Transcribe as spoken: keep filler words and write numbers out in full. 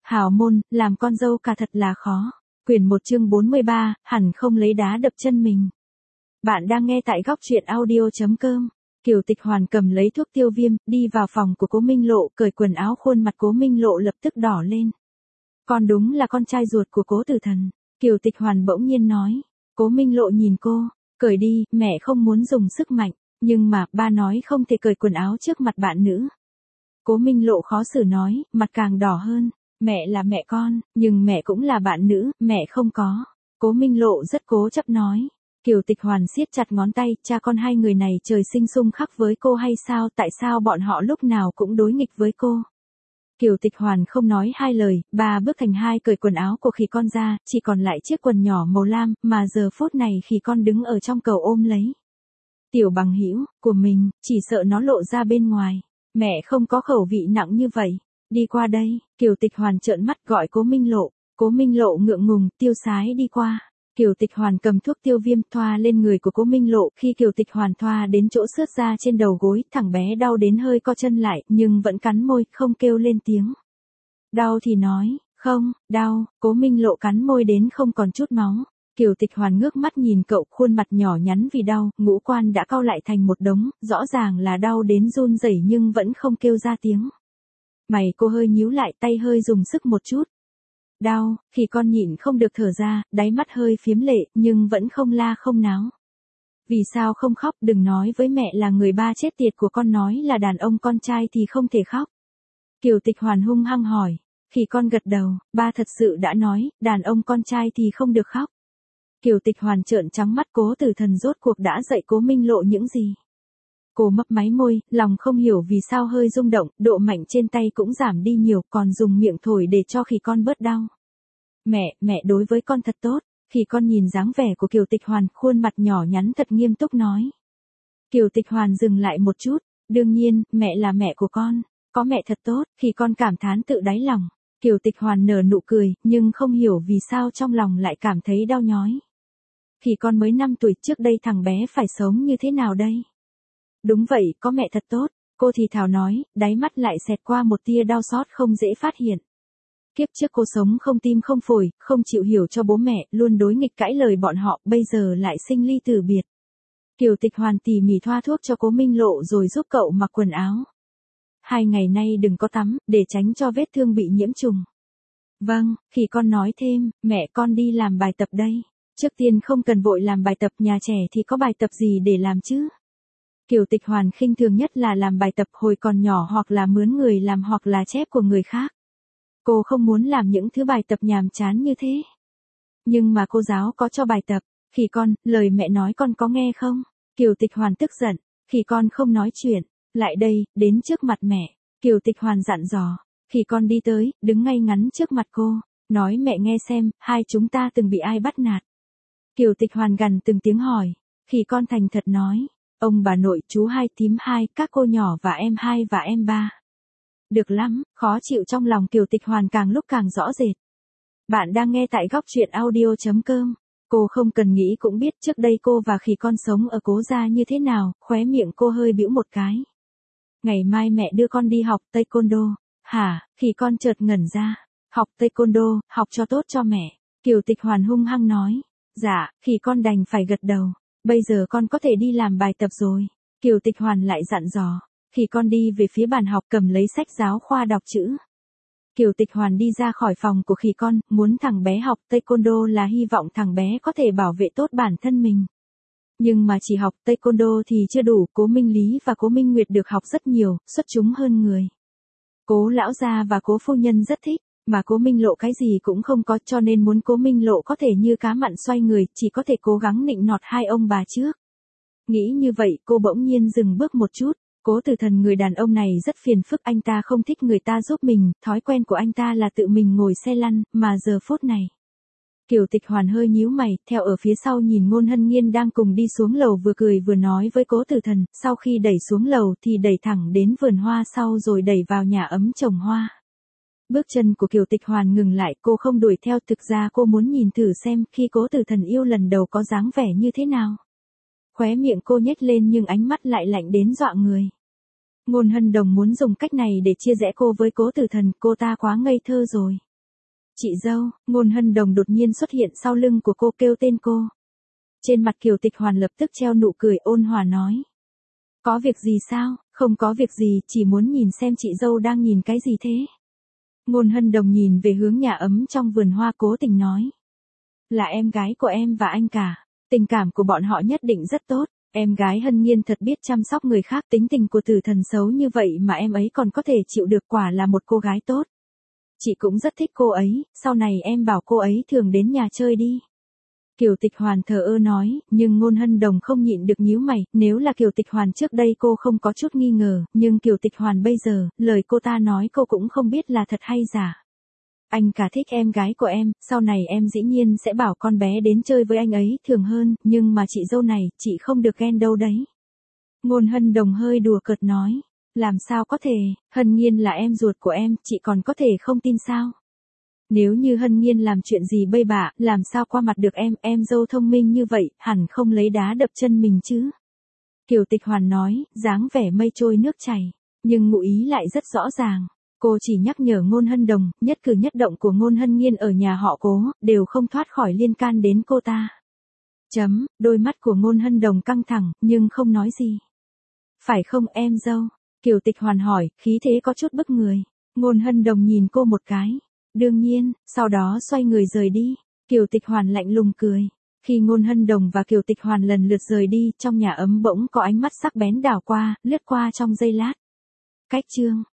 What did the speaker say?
Hào môn, làm con dâu cả thật là khó. Quyển một chương bốn mươi ba, hẳn không lấy đá đập chân mình. Bạn đang nghe tại góc truyện audio chấm com. Kiều Tịch Hoàn cầm lấy thuốc tiêu viêm, đi vào phòng của Cố Minh Lộ, cởi quần áo, khuôn mặt Cố Minh Lộ lập tức đỏ lên. Con đúng là con trai ruột của Cố Tử Thần. Kiều Tịch Hoàn bỗng nhiên nói. Cố Minh Lộ nhìn cô, cởi đi, mẹ không muốn dùng sức mạnh, nhưng mà ba nói không thể cởi quần áo trước mặt bạn nữ. Cố Minh Lộ khó xử nói, mặt càng đỏ hơn. Mẹ là mẹ con, nhưng mẹ cũng là bạn nữ, mẹ không có. Cố Minh Lộ rất cố chấp nói. Kiều Tịch Hoàn siết chặt ngón tay, cha con hai người này trời sinh xung khắc với cô hay sao, tại sao bọn họ lúc nào cũng đối nghịch với cô. Kiều Tịch Hoàn không nói hai lời, ba bước thành hai cởi quần áo của Khỉ Con ra, chỉ còn lại chiếc quần nhỏ màu lam, mà giờ phút này Khỉ Con đứng ở trong cầu ôm lấy. Tiểu bằng hữu của mình, chỉ sợ nó lộ ra bên ngoài. Mẹ không có khẩu vị nặng như vậy. Đi qua đây, Kiều Tịch Hoàn trợn mắt gọi Cố Minh Lộ. Cố Minh Lộ ngượng ngùng, tiêu sái đi qua. Kiều Tịch Hoàn cầm thuốc tiêu viêm thoa lên người của Cố Minh Lộ, khi Kiều Tịch Hoàn thoa đến chỗ xước ra trên đầu gối, thằng bé đau đến hơi co chân lại, nhưng vẫn cắn môi, không kêu lên tiếng. Đau thì nói, không, đau. Cố Minh Lộ cắn môi đến không còn chút máu. Kiều Tịch Hoàn ngước mắt nhìn cậu, khuôn mặt nhỏ nhắn vì đau, ngũ quan đã cau lại thành một đống, rõ ràng là đau đến run rẩy nhưng vẫn không kêu ra tiếng. Mày cô hơi nhíu lại, tay hơi dùng sức một chút. Đau, Khỉ Con nhịn không được thở ra, đáy mắt hơi phiếm lệ, nhưng vẫn không la không náo. Vì sao không khóc, đừng nói với mẹ là người ba chết tiệt của con, nói là đàn ông con trai thì không thể khóc. Kiều Tịch Hoàn hung hăng hỏi. Khỉ Con gật đầu, ba thật sự đã nói, đàn ông con trai thì không được khóc. Kiều Tịch Hoàn trợn trắng mắt, Cố Tử Thần rốt cuộc đã dạy Cố Minh Lộ những gì. Cô mấp máy môi, lòng không hiểu vì sao hơi rung động, độ mạnh trên tay cũng giảm đi nhiều, còn dùng miệng thổi để cho Khỉ Con bớt đau. Mẹ, mẹ đối với con thật tốt. Khỉ Con nhìn dáng vẻ của Kiều Tịch Hoàn, khuôn mặt nhỏ nhắn thật nghiêm túc nói. Kiều Tịch Hoàn dừng lại một chút, đương nhiên, mẹ là mẹ của con, có mẹ thật tốt. Khỉ Con cảm thán tự đáy lòng. Kiều Tịch Hoàn nở nụ cười, nhưng không hiểu vì sao trong lòng lại cảm thấy đau nhói. Khỉ Con mới năm tuổi, trước đây thằng bé phải sống như thế nào đây? Đúng vậy, có mẹ thật tốt, cô thì thào nói, đáy mắt lại xẹt qua một tia đau xót không dễ phát hiện. Kiếp trước cô sống không tim không phổi, không chịu hiểu cho bố mẹ, luôn đối nghịch cãi lời bọn họ, bây giờ lại sinh ly tử biệt. Kiều Tịch Hoàn tỉ mỉ thoa thuốc cho Cố Minh Lộ rồi giúp cậu mặc quần áo. Hai ngày nay đừng có tắm, để tránh cho vết thương bị nhiễm trùng. Vâng, Khỉ Con nói thêm, mẹ con đi làm bài tập đây. Trước tiên không cần vội làm bài tập, nhà trẻ thì có bài tập gì để làm chứ? Kiều Tịch Hoàn khinh thường nhất là làm bài tập hồi còn nhỏ, hoặc là mướn người làm, hoặc là chép của người khác. Cô không muốn làm những thứ bài tập nhàm chán như thế. Nhưng mà cô giáo có cho bài tập. Khỉ Con, lời mẹ nói con có nghe không? Kiều Tịch Hoàn tức giận. Khỉ Con không nói chuyện. Lại đây, đến trước mặt mẹ. Kiều Tịch Hoàn dặn dò. Khỉ Con đi tới, đứng ngay ngắn trước mặt cô. Nói mẹ nghe xem, hai chúng ta từng bị ai bắt nạt. Kiều Tịch Hoàn gằn từng tiếng hỏi. Khỉ Con thành thật nói. Ông bà nội, chú hai, thím hai, các cô nhỏ và em hai và em ba. Được lắm, khó chịu trong lòng Kiều Tịch Hoàn càng lúc càng rõ rệt. Bạn đang nghe tại góc truyện audio chấm com. Cô không cần nghĩ cũng biết trước đây cô và Khỉ Con sống ở Cố gia như thế nào, khóe miệng cô hơi bĩu một cái. Ngày mai mẹ đưa con đi học taekwondo. Hả? Khỉ Con chợt ngẩn ra. Học taekwondo, học cho tốt cho mẹ. Kiều Tịch Hoàn hung hăng nói. Dạ, Khỉ Con đành phải gật đầu. Bây giờ con có thể đi làm bài tập rồi. Kiều Tịch Hoàn lại dặn dò. Khỉ Con đi về phía bàn học, cầm lấy sách giáo khoa đọc chữ. Kiều Tịch Hoàn đi ra khỏi phòng của Khỉ Con, muốn thằng bé học taekwondo là hy vọng thằng bé có thể bảo vệ tốt bản thân mình. Nhưng mà chỉ học taekwondo thì chưa đủ, Cố Minh Lý và Cố Minh Nguyệt được học rất nhiều, xuất chúng hơn người. Cố lão gia và Cố phu nhân rất thích, mà Cố Minh Lộ cái gì cũng không có, cho nên muốn Cố Minh Lộ có thể như cá mặn xoay người, chỉ có thể cố gắng nịnh nọt hai ông bà trước. Nghĩ như vậy, cô bỗng nhiên dừng bước một chút. Cố Tử Thần, người đàn ông này rất phiền phức, anh ta không thích người ta giúp mình, thói quen của anh ta là tự mình ngồi xe lăn, mà giờ phút này. Kiều Tịch Hoàn hơi nhíu mày, theo ở phía sau nhìn Ngôn Hân Nhiên đang cùng đi xuống lầu, vừa cười vừa nói với Cố Tử Thần, sau khi đẩy xuống lầu thì đẩy thẳng đến vườn hoa sau rồi đẩy vào nhà ấm trồng hoa. Bước chân của Kiều Tịch Hoàn ngừng lại, cô không đuổi theo, thực ra cô muốn nhìn thử xem khi Cố Tử Thần yêu lần đầu có dáng vẻ như thế nào. Khóe miệng cô nhếch lên nhưng ánh mắt lại lạnh đến dọa người. Ngôn Hân Đồng muốn dùng cách này để chia rẽ cô với Cố Tử Thần, cô ta quá ngây thơ rồi. Chị dâu, Ngôn Hân Đồng đột nhiên xuất hiện sau lưng của cô kêu tên cô. Trên mặt Kiều Tịch Hoàn lập tức treo nụ cười ôn hòa nói. Có việc gì sao? Không có việc gì, chỉ muốn nhìn xem chị dâu đang nhìn cái gì thế. Ngôn Hân Đồng nhìn về hướng nhà ấm trong vườn hoa cố tình nói. Là em gái của em và anh cả. Tình cảm của bọn họ nhất định rất tốt. Em gái Hân Nhiên thật biết chăm sóc người khác, tính tình của Tử Thần xấu như vậy mà em ấy còn có thể chịu được, quả là một cô gái tốt. Chị cũng rất thích cô ấy, sau này em bảo cô ấy thường đến nhà chơi đi. Kiều Tịch Hoàn thờ ơ nói, nhưng Ngôn Hân Đồng không nhịn được nhíu mày, nếu là Kiều Tịch Hoàn trước đây cô không có chút nghi ngờ, nhưng Kiều Tịch Hoàn bây giờ, lời cô ta nói cô cũng không biết là thật hay giả. Anh cả thích em gái của em, sau này em dĩ nhiên sẽ bảo con bé đến chơi với anh ấy thường hơn, nhưng mà chị dâu này, chị không được ghen đâu đấy. Ngôn Hân Đồng hơi đùa cợt nói, làm sao có thể, Hân Nhiên là em ruột của em, chị còn có thể không tin sao? Nếu như Hân Nhiên làm chuyện gì bậy bạ, làm sao qua mặt được em, em dâu thông minh như vậy, hẳn không lấy đá đập chân mình chứ. Kiều Tịch Hoàn nói, dáng vẻ mây trôi nước chảy, nhưng ngụ ý lại rất rõ ràng. Cô chỉ nhắc nhở Ngôn Hân Đồng, nhất cử nhất động của Ngôn Hân Nhiên ở nhà họ Cố, đều không thoát khỏi liên can đến cô ta. Chấm, đôi mắt của Ngôn Hân Đồng căng thẳng, nhưng không nói gì. Phải không em dâu? Kiều Tịch Hoàn hỏi, khí thế có chút bức người. Ngôn Hân Đồng nhìn cô một cái. Đương nhiên, sau đó xoay người rời đi. Kiều Tịch Hoàn lạnh lùng cười. Khi Ngôn Hân Đồng và Kiều Tịch Hoàn lần lượt rời đi, trong nhà ấm bỗng có ánh mắt sắc bén đảo qua, lướt qua trong giây lát. Cách chương